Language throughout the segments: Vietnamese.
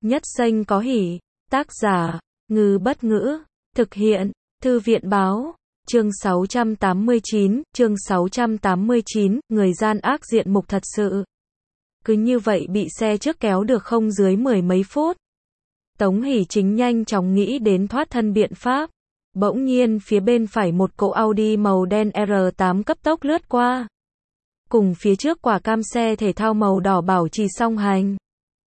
Nhất Xanh có hỉ. Tác giả, Ngư Bất Ngữ. Thực hiện, Thư viện Báo. Chương 689, người gian ác diện mục thật sự. Cứ như vậy bị xe trước kéo được không dưới mười mấy phút. Tống Hỷ Chính nhanh chóng nghĩ đến thoát thân biện pháp. Bỗng nhiên phía bên phải một cỗ Audi màu đen R8 cấp tốc lướt qua. Cùng phía trước quả cam xe thể thao màu đỏ bảo trì song hành.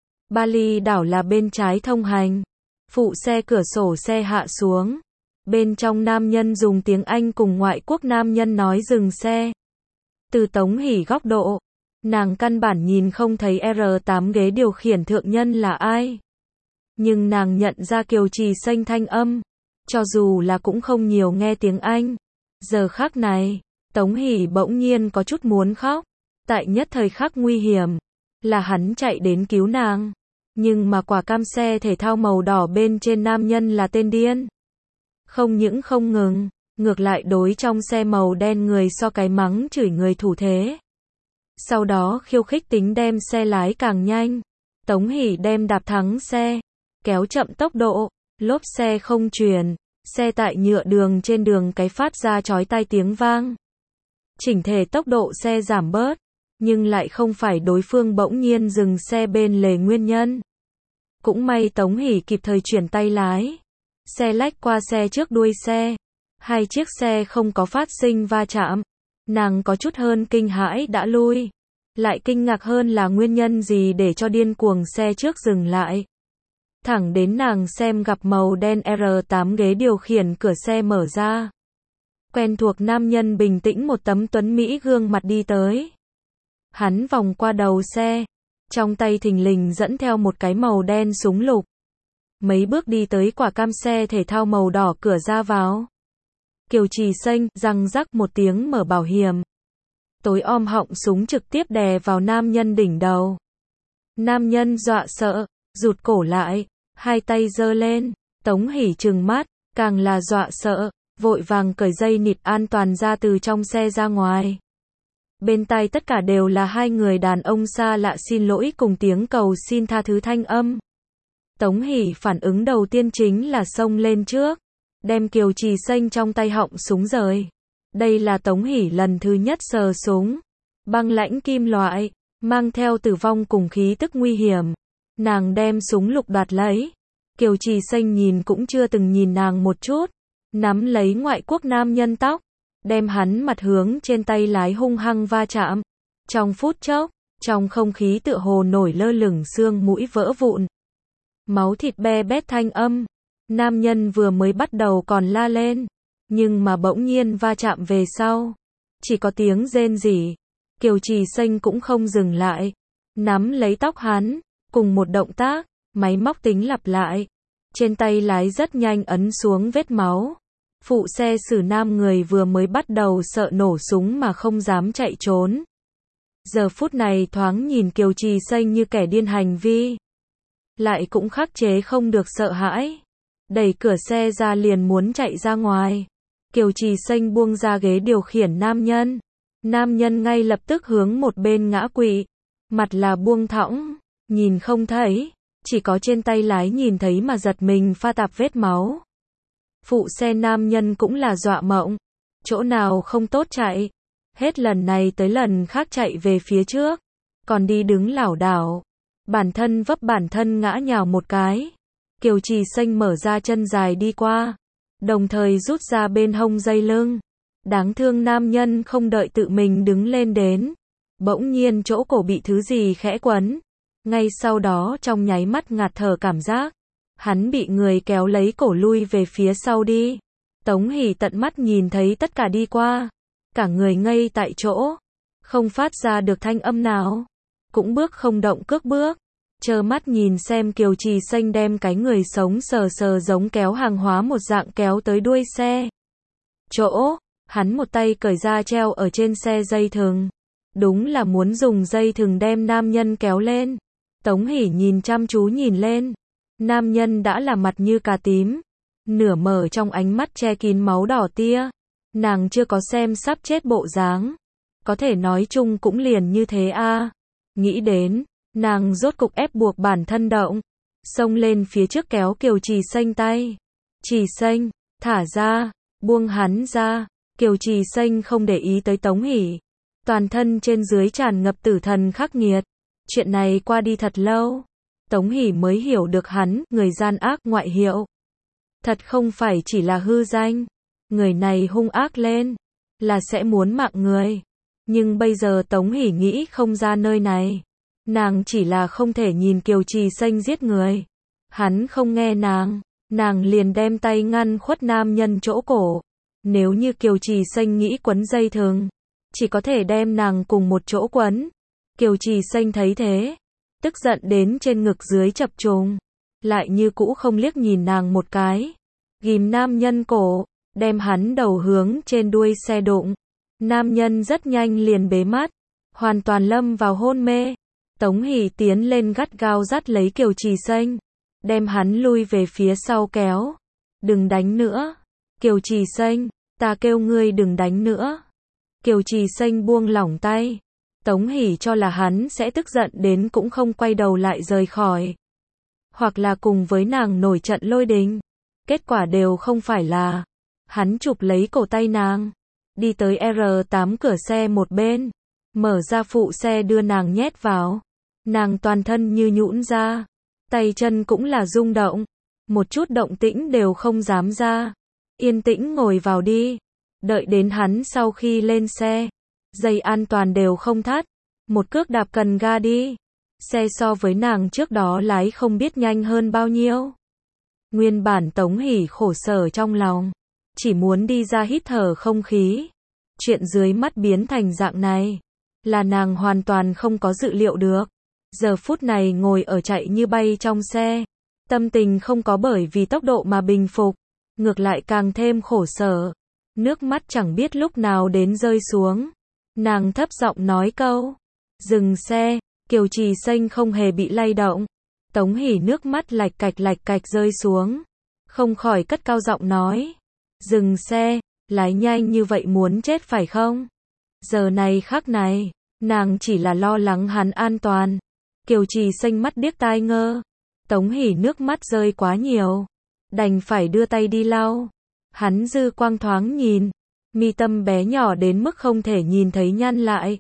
Bali đảo là bên trái thông hành. Phụ xe cửa sổ xe hạ xuống. Bên trong nam nhân dùng tiếng Anh cùng ngoại quốc nam nhân nói dừng xe. Từ Tống Hỷ góc độ, nàng căn bản nhìn không thấy R8 ghế điều khiển thượng nhân là ai. Nhưng nàng nhận ra Kiều Trì Xanh thanh âm. Cho dù là cũng không nhiều nghe tiếng Anh. Giờ khắc này, Tống Hỷ bỗng nhiên có chút muốn khóc. Tại nhất thời khắc nguy hiểm, là hắn chạy đến cứu nàng. Nhưng mà quả cam xe thể thao màu đỏ bên trên nam nhân là tên điên. Không những không ngừng, ngược lại đối trong xe màu đen người so cái mắng chửi người thủ thế. Sau đó khiêu khích tính đem xe lái càng nhanh. Tống Hỷ đem đạp thắng xe, kéo chậm tốc độ, lốp xe không chuyển, xe tại nhựa đường trên đường cái phát ra chói tai tiếng vang. Chỉnh thể tốc độ xe giảm bớt, nhưng lại không phải đối phương bỗng nhiên dừng xe bên lề nguyên nhân. Cũng may Tống Hỷ kịp thời chuyển tay lái. Xe lách qua xe trước đuôi xe. Hai chiếc xe không có phát sinh va chạm. Nàng có chút hơn kinh hãi đã lui. Lại kinh ngạc hơn là nguyên nhân gì để cho điên cuồng xe trước dừng lại. Thẳng đến nàng xem gặp màu đen R8 ghế điều khiển cửa xe mở ra. Quen thuộc nam nhân bình tĩnh một tấm tuấn mỹ gương mặt đi tới. Hắn vòng qua đầu xe. Trong tay thình lình dẫn theo một cái màu đen súng lục. Mấy bước đi tới quả cam xe thể thao màu đỏ cửa ra vào. Kiều Trì Xanh, răng rắc một tiếng mở bảo hiểm. Tối om họng súng trực tiếp đè vào nam nhân đỉnh đầu. Nam nhân dọa sợ, rụt cổ lại, hai tay giơ lên. Tống Hỷ trừng mắt, càng là dọa sợ, vội vàng cởi dây nịt an toàn ra từ trong xe ra ngoài. Bên tai tất cả đều là hai người đàn ông xa lạ xin lỗi cùng tiếng cầu xin tha thứ thanh âm. Tống Hỷ phản ứng đầu tiên chính là xông lên trước, đem Kiều Trì Xanh trong tay họng súng rời. Đây là Tống Hỷ lần thứ nhất sờ súng, băng lãnh kim loại, mang theo tử vong cùng khí tức nguy hiểm. Nàng đem súng lục đoạt lấy. Kiều Trì Xanh nhìn cũng chưa từng nhìn nàng một chút, nắm lấy ngoại quốc nam nhân tóc, đem hắn mặt hướng trên tay lái hung hăng va chạm. Trong phút chốc, trong không khí tựa hồ nổi lơ lửng xương mũi vỡ vụn. Máu thịt be bét thanh âm. Nam nhân vừa mới bắt đầu còn la lên, nhưng mà bỗng nhiên va chạm về sau, chỉ có tiếng rên rỉ. Kiều Trì Xanh cũng không dừng lại, nắm lấy tóc hắn, cùng một động tác, máy móc tính lặp lại. Trên tay lái rất nhanh ấn xuống vết máu. Phụ xe xử nam người vừa mới bắt đầu sợ nổ súng mà không dám chạy trốn. Giờ phút này thoáng nhìn Kiều Trì Xanh như kẻ điên hành vi. Lại cũng khắc chế không được sợ hãi. Đẩy cửa xe ra liền muốn chạy ra ngoài. Kiều Trì Xanh buông ra ghế điều khiển nam nhân. Nam nhân ngay lập tức hướng một bên ngã quỵ. Mặt là buông thõng, nhìn không thấy. Chỉ có trên tay lái nhìn thấy mà giật mình pha tạp vết máu. Phụ xe nam nhân cũng là dọa mộng. Chỗ nào không tốt chạy. Hết lần này tới lần khác chạy về phía trước. Còn đi đứng lảo đảo. Bản thân vấp bản thân ngã nhào một cái. Kiều Trì Xanh mở ra chân dài đi qua. Đồng thời rút ra bên hông dây lưng. Đáng thương nam nhân không đợi tự mình đứng lên đến. Bỗng nhiên chỗ cổ bị thứ gì khẽ quấn. Ngay sau đó trong nháy mắt ngạt thở cảm giác. Hắn bị người kéo lấy cổ lui về phía sau đi. Tống Hỷ tận mắt nhìn thấy tất cả đi qua. Cả người ngây tại chỗ. Không phát ra được thanh âm nào. Cũng bước không động cước bước. Trơ mắt nhìn xem Kiều Trì Xanh đem cái người sống sờ sờ giống kéo hàng hóa một dạng kéo tới đuôi xe. Chỗ, hắn một tay cởi ra treo ở trên xe dây thừng. Đúng là muốn dùng dây thừng đem nam nhân kéo lên. Tống Hỷ nhìn chăm chú nhìn lên. Nam nhân đã là mặt như cà tím. Nửa mở trong ánh mắt che kín máu đỏ tia. Nàng chưa có xem sắp chết bộ dáng. Có thể nói chung cũng liền như thế a. Nghĩ đến, nàng rốt cục ép buộc bản thân động. xông lên phía trước kéo Kiều Trì Xanh tay. Trì Xanh, thả ra, buông hắn ra. Kiều Trì Xanh không để ý tới Tống Hỷ. Toàn thân trên dưới tràn ngập tử thần khắc nghiệt. Chuyện này qua đi thật lâu. Tống Hỷ mới hiểu được hắn, người gian ác ngoại hiệu. Thật không phải chỉ là hư danh. Người này hung ác lên, là sẽ muốn mạng người. Nhưng bây giờ Tống Hỷ nghĩ không ra nơi này. Nàng chỉ là không thể nhìn Kiều Trì Xanh giết người. Hắn không nghe nàng liền đem tay ngăn khuất nam nhân chỗ cổ. Nếu như Kiều Trì Xanh nghĩ quấn dây thừng, chỉ có thể đem nàng cùng một chỗ quấn. Kiều Trì Xanh thấy thế, tức giận đến trên ngực dưới chập trùng, lại như cũ không liếc nhìn nàng một cái. Ghim nam nhân cổ, đem hắn đầu hướng trên đuôi xe đụng. Nam nhân rất nhanh liền bế mắt, hoàn toàn lâm vào hôn mê. Tống Hỷ tiến lên gắt gao dắt lấy Kiều Trì Xanh, đem hắn lui về phía sau kéo. Đừng đánh nữa. Kiều Trì Xanh, ta kêu ngươi đừng đánh nữa. Kiều Trì Xanh buông lỏng tay. Tống Hỷ cho là hắn sẽ tức giận đến cũng không quay đầu lại rời khỏi. Hoặc là cùng với nàng nổi trận lôi đình. Kết quả đều không phải là. Hắn chụp lấy cổ tay nàng, đi tới R8 cửa xe một bên, mở ra phụ xe đưa nàng nhét vào. Nàng toàn thân như nhũn ra, tay chân cũng là rung động, một chút động tĩnh đều không dám ra. Yên tĩnh ngồi vào đi. Đợi đến hắn sau khi lên xe, dây an toàn đều không thắt, một cước đạp cần ga đi. Xe so với nàng trước đó lái không biết nhanh hơn bao nhiêu. Nguyên bản Tống Hỷ khổ sở trong lòng, chỉ muốn đi ra hít thở không khí. Chuyện dưới mắt biến thành dạng này, là nàng hoàn toàn không có dự liệu được. Giờ phút này ngồi ở chạy như bay trong xe, tâm tình không có bởi vì tốc độ mà bình phục, ngược lại càng thêm khổ sở. Nước mắt chẳng biết lúc nào đến rơi xuống. Nàng thấp giọng nói câu, dừng xe. Kiều Trì Xanh không hề bị lay động. Tống Hỷ nước mắt lạch cạch rơi xuống, không khỏi cất cao giọng nói, dừng xe, lái nhanh như vậy muốn chết phải không? Giờ này khắc này, nàng chỉ là lo lắng hắn an toàn. Kiều Trì Xanh mắt điếc tai ngơ. Tống Hỷ nước mắt rơi quá nhiều, đành phải đưa tay đi lau. Hắn dư quang thoáng nhìn, mi tâm bé nhỏ đến mức không thể nhìn thấy nhăn lại.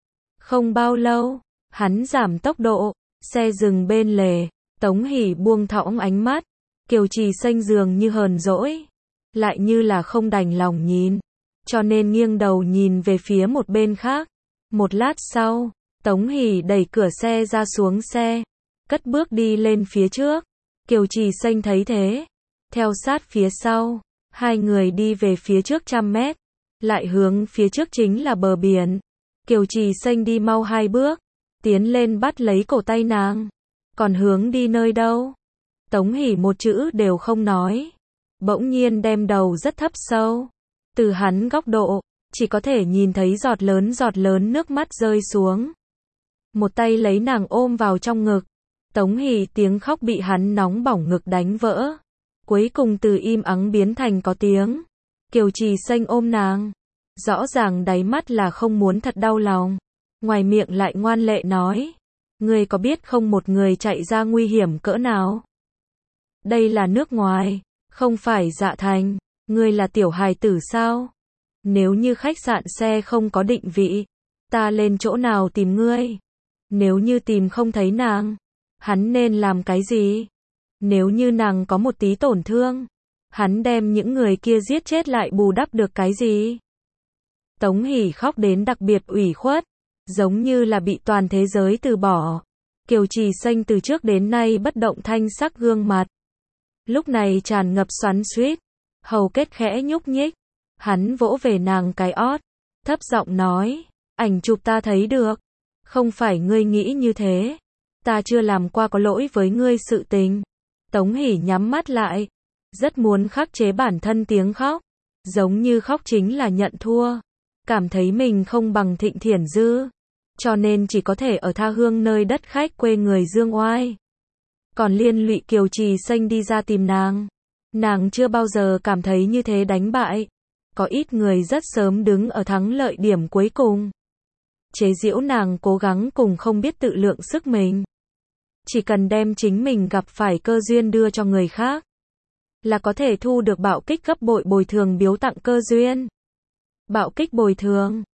Không bao lâu, hắn giảm tốc độ, xe dừng bên lề. Tống Hỷ buông thõng ánh mắt. Kiều Trì Xanh dường như hờn dỗi, lại như là không đành lòng nhìn, cho nên nghiêng đầu nhìn về phía một bên khác. Một lát sau, Tống Hỷ đẩy cửa xe ra xuống xe, cất bước đi lên phía trước. Kiều Trì Xanh thấy thế, theo sát phía sau. Hai người đi về phía trước 100 mét, lại hướng phía trước chính là bờ biển. Kiều Trì Xanh đi mau 2 bước, tiến lên bắt lấy cổ tay nàng. Còn hướng đi nơi đâu? Tống Hỷ một chữ đều không nói, bỗng nhiên đem đầu rất thấp sâu. Từ hắn góc độ, chỉ có thể nhìn thấy giọt lớn nước mắt rơi xuống. Một tay lấy nàng ôm vào trong ngực. Tống Hỷ tiếng khóc bị hắn nóng bỏng ngực đánh vỡ. Cuối cùng từ im ắng biến thành có tiếng. Kiều Trì Xanh ôm nàng, rõ ràng đáy mắt là không muốn thật đau lòng, ngoài miệng lại ngoan lệ nói, ngươi có biết không một người chạy ra nguy hiểm cỡ nào? Đây là nước ngoài, không phải Dạ Thành. Ngươi là tiểu hài tử sao? Nếu như khách sạn xe không có định vị, ta lên chỗ nào tìm ngươi? Nếu như tìm không thấy nàng, hắn nên làm cái gì? Nếu như nàng có một tí tổn thương, hắn đem những người kia giết chết lại bù đắp được cái gì? Tống Hỷ khóc đến đặc biệt ủy khuất, giống như là bị toàn thế giới từ bỏ. Kiều Trì Xanh từ trước đến nay bất động thanh sắc gương mặt, lúc này tràn ngập xoắn xuýt, hầu kết khẽ nhúc nhích. Hắn vỗ về nàng cái ót, thấp giọng nói, ảnh chụp ta thấy được, không phải ngươi nghĩ như thế, ta chưa làm qua có lỗi với ngươi sự tình. Tống Hỷ nhắm mắt lại, rất muốn khắc chế bản thân tiếng khóc, giống như khóc chính là nhận thua, cảm thấy mình không bằng Thịnh Thiển Dư, cho nên chỉ có thể ở tha hương nơi đất khách quê người dương oai. Còn liên lụy Kiều Trì Xanh đi ra tìm nàng chưa bao giờ cảm thấy như thế đánh bại. Có ít người rất sớm đứng ở thắng lợi điểm cuối cùng, chế giễu nàng cố gắng cùng không biết tự lượng sức mình. chỉ cần đem chính mình gặp phải cơ duyên đưa cho người khác, là có thể thu được bạo kích gấp bội bồi thường biếu tặng cơ duyên. Bạo kích bồi thường.